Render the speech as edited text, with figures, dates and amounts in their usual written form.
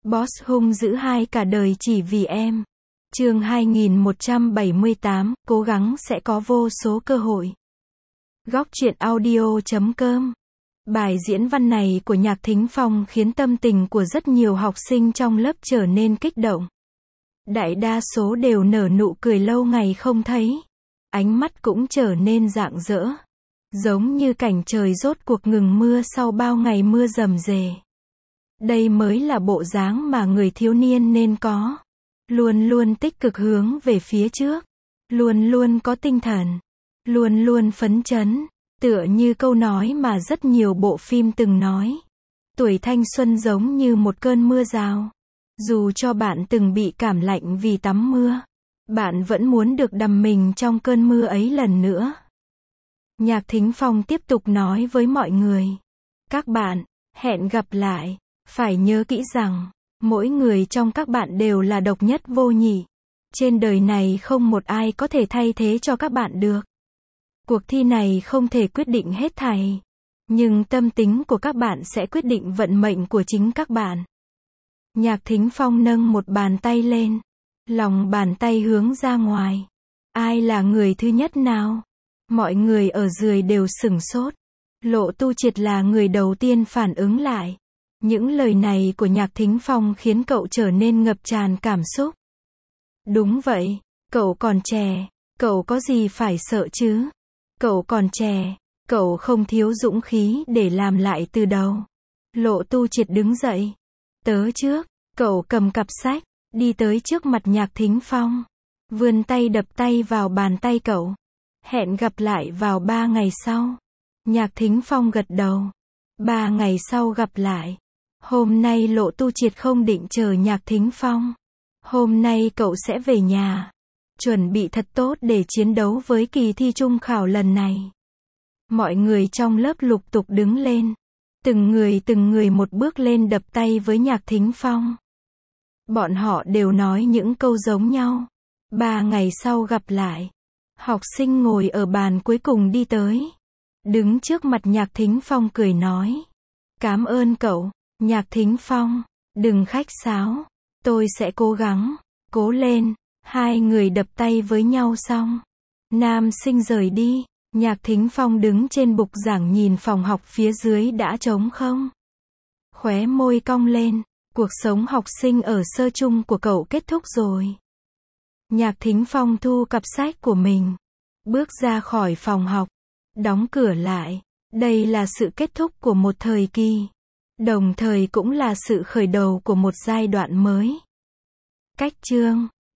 Boss hung dữ hai cả đời chỉ vì em. Chương 2178, cố gắng sẽ có vô số cơ hội. Góc truyện audio.com. Bài diễn văn này của Nhạc Thính Phong khiến tâm tình của rất nhiều học sinh trong lớp trở nên kích động. Đại đa số đều nở nụ cười lâu ngày không thấy. Ánh mắt cũng trở nên rạng rỡ. Giống như cảnh trời rốt cuộc ngừng mưa sau bao ngày mưa rầm rề. Đây mới là bộ dáng mà người thiếu niên nên có. Luôn luôn tích cực hướng về phía trước. Luôn luôn có tinh thần. Luôn luôn phấn chấn. Tựa như câu nói mà rất nhiều bộ phim từng nói. Tuổi thanh xuân giống như một cơn mưa rào. Dù cho bạn từng bị cảm lạnh vì tắm mưa, bạn vẫn muốn được đắm mình trong cơn mưa ấy lần nữa. Nhạc Thính Phong tiếp tục nói với mọi người. Các bạn, hẹn gặp lại. Phải nhớ kỹ rằng, mỗi người trong các bạn đều là độc nhất vô nhị. Trên đời này không một ai có thể thay thế cho các bạn được. Cuộc thi này không thể quyết định hết thảy. Nhưng tâm tính của các bạn sẽ quyết định vận mệnh của chính các bạn. Nhạc Thính Phong nâng một bàn tay lên. Lòng bàn tay hướng ra ngoài. Ai là người thứ nhất nào? Mọi người ở dưới đều sửng sốt. Lộ Tu Triệt là người đầu tiên phản ứng lại. Những lời này của Nhạc Thính Phong khiến cậu trở nên ngập tràn cảm xúc. Đúng vậy, cậu còn trẻ, cậu có gì phải sợ chứ? Cậu còn trẻ, cậu không thiếu dũng khí để làm lại từ đầu. Lộ Tu Triệt đứng dậy. Tớ trước, cậu cầm cặp sách, đi tới trước mặt Nhạc Thính Phong. Vươn tay đập tay vào bàn tay cậu. Hẹn gặp lại vào 3 ngày sau. Nhạc Thính Phong gật đầu. 3 ngày sau gặp lại. Hôm nay Lộ Tu Triệt không định chờ Nhạc Thính Phong. Hôm nay cậu sẽ về nhà. Chuẩn bị thật tốt để chiến đấu với kỳ thi trung khảo lần này. Mọi người trong lớp lục tục đứng lên. Từng người một bước lên đập tay với Nhạc Thính Phong. Bọn họ đều nói những câu giống nhau. 3 ngày sau gặp lại. Học sinh ngồi ở bàn cuối cùng đi tới. Đứng trước mặt Nhạc Thính Phong cười nói. Cảm ơn cậu, Nhạc Thính Phong. Đừng khách sáo. Tôi sẽ cố gắng. Cố lên. Hai người đập tay với nhau xong. Nam sinh rời đi. Nhạc Thính Phong đứng trên bục giảng nhìn phòng học phía dưới đã trống không. Khóe môi cong lên. Cuộc sống học sinh ở sơ trung của cậu kết thúc rồi. Nhạc Thính Phong thu cặp sách của mình. Bước ra khỏi phòng học. Đóng cửa lại. Đây là sự kết thúc của một thời kỳ. Đồng thời cũng là sự khởi đầu của một giai đoạn mới. Cách chương